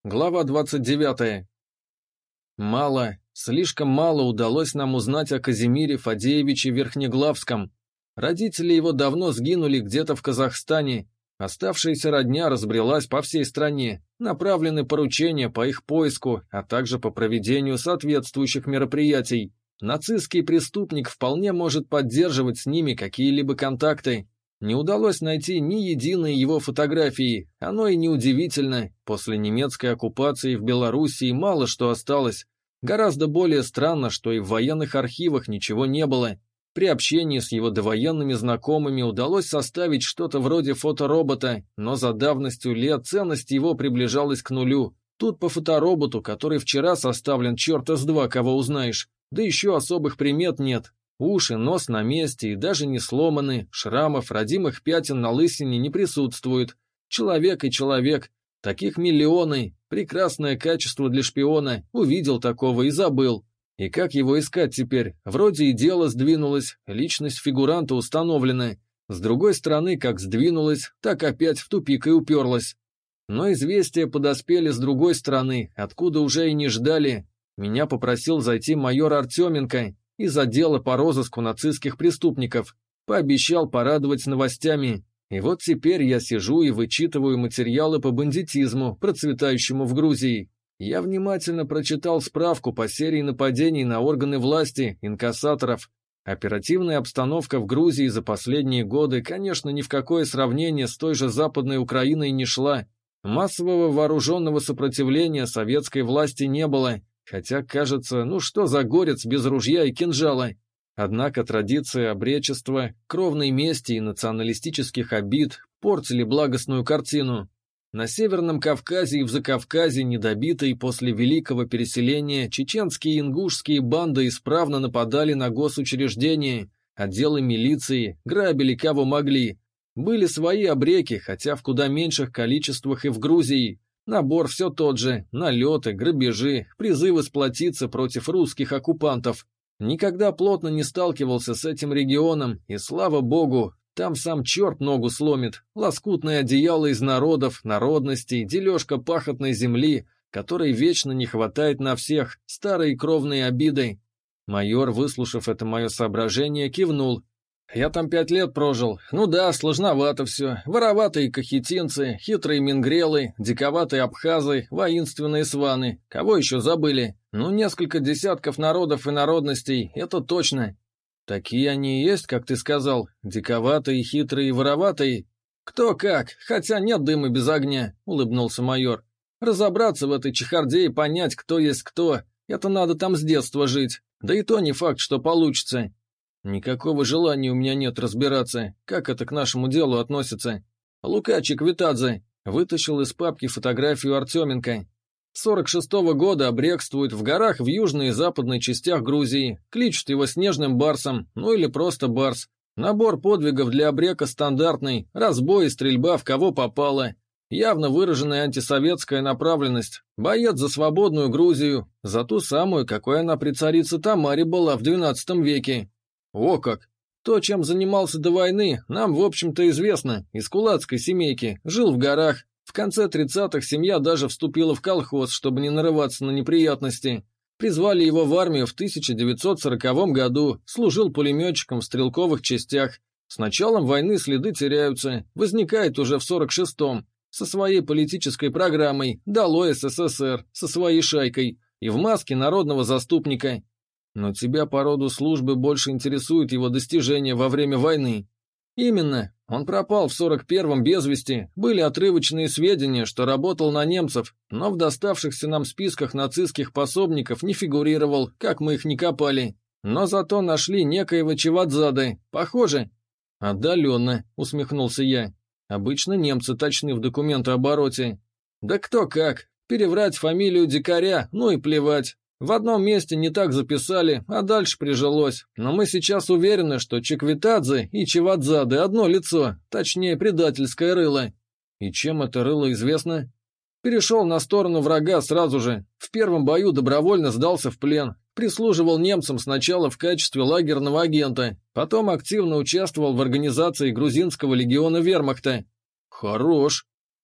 Глава 29. Мало, слишком мало удалось нам узнать о Казимире Фадеевиче Верхнеглавском. Родители его давно сгинули где-то в Казахстане. Оставшаяся родня разбрелась по всей стране. Направлены поручения по их поиску, а также по проведению соответствующих мероприятий. Нацистский преступник вполне может поддерживать с ними какие-либо контакты. Не удалось найти ни единой его фотографии, оно и неудивительно, после немецкой оккупации в Белоруссии мало что осталось. Гораздо более странно, что и в военных архивах ничего не было. При общении с его довоенными знакомыми удалось составить что-то вроде фоторобота, но за давностью лет ценность его приближалась к нулю. Тут по фотороботу, который вчера составлен черта с два, кого узнаешь, да еще особых примет нет. Уши, нос на месте и даже не сломаны, шрамов, родимых пятен на лысине не присутствует. Человек и человек, таких миллионы, прекрасное качество для шпиона, увидел такого и забыл. И как его искать теперь? Вроде и дело сдвинулось, личность фигуранта установлена. С другой стороны, как сдвинулась, так опять в тупик и уперлась. Но известия подоспели с другой стороны, откуда уже и не ждали. Меня попросил зайти майор Артеменко из отдела по розыску нацистских преступников. Пообещал порадовать новостями. И вот теперь я сижу и вычитываю материалы по бандитизму, процветающему в Грузии. Я внимательно прочитал справку по серии нападений на органы власти, инкассаторов. Оперативная обстановка в Грузии за последние годы, конечно, ни в какое сравнение с той же Западной Украиной не шла. Массового вооруженного сопротивления советской власти не было. Хотя, кажется, ну что за горец без ружья и кинжала? Однако традиция обречества, кровной мести и националистических обид портили благостную картину. На Северном Кавказе и в Закавказье, недобитые после великого переселения, чеченские и ингушские банды исправно нападали на госучреждения, отделы милиции, грабили кого могли. Были свои обреки, хотя в куда меньших количествах и в Грузии. Набор все тот же, налеты, грабежи, призывы сплотиться против русских оккупантов. Никогда плотно не сталкивался с этим регионом, и слава богу, там сам черт ногу сломит, лоскутное одеяло из народов, народностей, дележка пахотной земли, которой вечно не хватает на всех, старые кровные обиды. Майор, выслушав это мое соображение, кивнул. Я там 5 лет прожил. Ну да, сложновато все. Вороватые кахетинцы, хитрые мингрелы, диковатые абхазы, воинственные сваны. Кого еще забыли? Ну, несколько десятков народов и народностей, это точно. Такие они и есть, как ты сказал, диковатые, хитрые и вороватые. Кто как, хотя нет дыма без огня, улыбнулся майор. Разобраться в этой чехарде и понять, кто есть кто, это надо там с детства жить. Да и то не факт, что получится. Никакого желания у меня нет разбираться, как это к нашему делу относится. Лука Чеквитадзе вытащил из папки фотографию Артеменко. 46-го года обрекствует в горах в южной и западной частях Грузии. Кличут его Снежным Барсом, ну или просто Барс. Набор подвигов для обрека стандартный, разбой и стрельба в кого попало. Явно выраженная антисоветская направленность. Боец за свободную Грузию, за ту самую, какой она при царице Тамаре была в XII веке. О как! То, чем занимался до войны, нам, в общем-то, известно. Из кулацкой семейки, жил в горах. В конце 30-х семья даже вступила в колхоз, чтобы не нарываться на неприятности. Призвали его в армию в 1940 году, служил пулеметчиком в стрелковых частях. С началом войны следы теряются, возникает уже в 46-м, со своей политической программой «Долой СССР», со своей шайкой, и в маске народного заступника. Но тебя по роду службы больше интересуют его достижения во время войны. Именно, он пропал в 41-м без вести, были отрывочные сведения, что работал на немцев, но в доставшихся нам списках нацистских пособников не фигурировал, как мы их не копали. Но зато нашли некоего Чевадзады, похоже. Отдаленно, усмехнулся я. Обычно немцы точны в документообороте. Да кто как, переврать фамилию дикаря, ну и плевать. В одном месте не так записали, а дальше прижилось. Но мы сейчас уверены, что Чеквитадзе и Чевадзады одно лицо, точнее предательское рыло. И чем это рыло известно? Перешел на сторону врага сразу же. В первом бою добровольно сдался в плен. Прислуживал немцам сначала в качестве лагерного агента, потом активно участвовал в организации грузинского легиона вермахта. Хорош.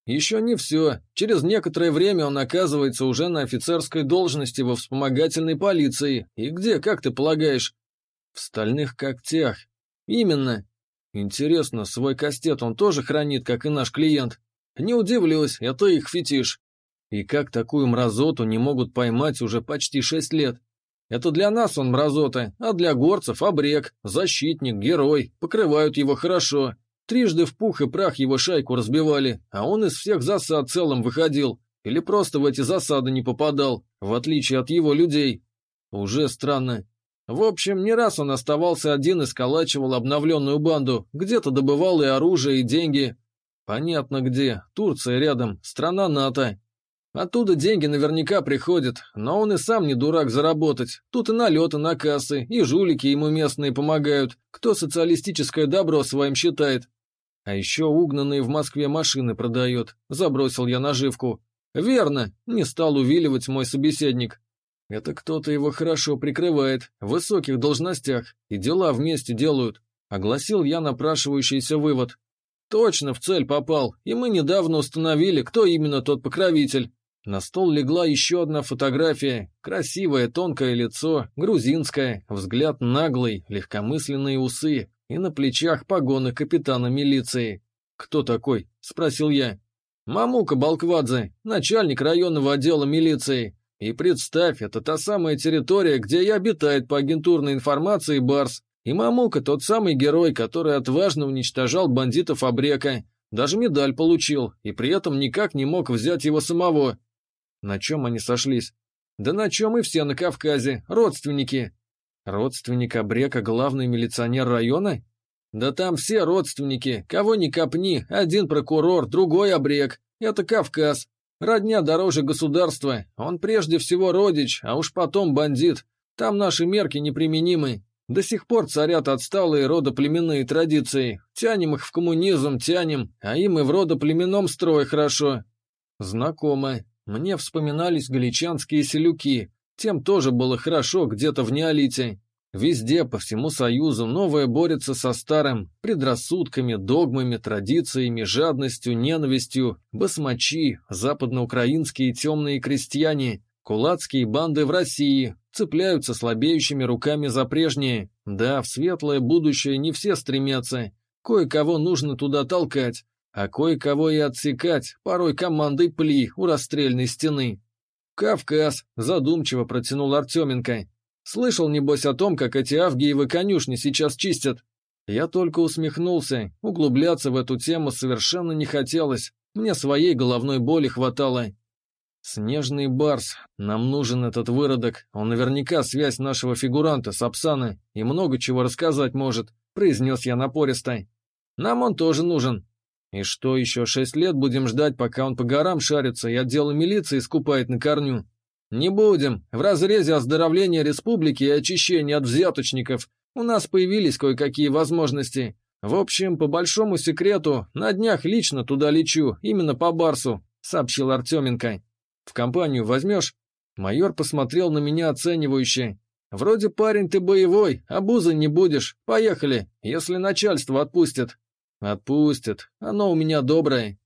Еще не все. Через некоторое время он оказывается уже на офицерской должности во вспомогательной полиции. И где, как ты полагаешь? В Стальных Когтях. Именно. Интересно, свой кастет он тоже хранит, как и наш клиент? Не удивлюсь, это их фетиш. И как такую мразоту не могут поймать уже почти 6 лет? Это для нас он мразота, а для горцев обрек, защитник, герой, покрывают его хорошо. Трижды в пух и прах его шайку разбивали, а он из всех засад целым выходил. Или просто в эти засады не попадал, в отличие от его людей. Уже странно. В общем, не раз он оставался один и сколачивал обновленную банду, где-то добывал и оружие, и деньги. Понятно где, Турция рядом, страна НАТО. Оттуда деньги наверняка приходят, но он и сам не дурак заработать. Тут и налеты на кассы, и жулики ему местные помогают, кто социалистическое добро своим считает. А еще угнанные в Москве машины продает, забросил я наживку. Верно, не стал увиливать мой собеседник. Это кто-то его хорошо прикрывает, в высоких должностях, и дела вместе делают, огласил я напрашивающийся вывод. Точно в цель попал, и мы недавно установили, кто именно тот покровитель. На стол легла еще одна фотография, красивое тонкое лицо, грузинское, взгляд наглый, легкомысленные усы и на плечах погоны капитана милиции. «Кто такой?» – спросил я. «Мамука Балквадзе, начальник районного отдела милиции. И представь, это та самая территория, где и обитает по агентурной информации Барс. И Мамука тот самый герой, который отважно уничтожал бандитов Абрека. Даже медаль получил, и при этом никак не мог взять его самого». На чем они сошлись? Да на чем и все на Кавказе, родственники. Родственник Абрека, главный милиционер района? Да там все родственники, кого ни копни, один прокурор, другой Абрек. Это Кавказ. Родня дороже государства, он прежде всего родич, а уж потом бандит. Там наши мерки неприменимы. До сих пор царят отсталые родоплеменные традиции. Тянем их в коммунизм, тянем, а им и в родоплеменном строе хорошо. Знакомо. Мне вспоминались галичанские селюки. Тем тоже было хорошо где-то в неолите. Везде, по всему Союзу, новое борется со старым, предрассудками, догмами, традициями, жадностью, ненавистью, басмачи, западноукраинские темные крестьяне, кулацкие банды в России, цепляются слабеющими руками за прежние. Да, в светлое будущее не все стремятся. Кое-кого нужно туда толкать, а кое-кого и отсекать, порой командой пли у расстрельной стены. «Кавказ», — задумчиво протянул Артеменко. «Слышал, небось, о том, как эти Авгиевы конюшни сейчас чистят?» Я только усмехнулся, углубляться в эту тему совершенно не хотелось, мне своей головной боли хватало. «Снежный барс, нам нужен этот выродок, он наверняка связь нашего фигуранта с Апсана и много чего рассказать может», — произнес я напористо. «Нам он тоже нужен». «И что, еще 6 лет будем ждать, пока он по горам шарится и отделы милиции скупает на корню?» «Не будем. В разрезе оздоровления республики и очищения от взяточников у нас появились кое-какие возможности. В общем, по большому секрету, на днях лично туда лечу, именно по Барсу», — сообщил Артеменко. «В компанию возьмешь?» Майор посмотрел на меня оценивающе. «Вроде парень ты боевой, обузой не будешь. Поехали, если начальство отпустит». «Отпустят. Оно у меня доброе».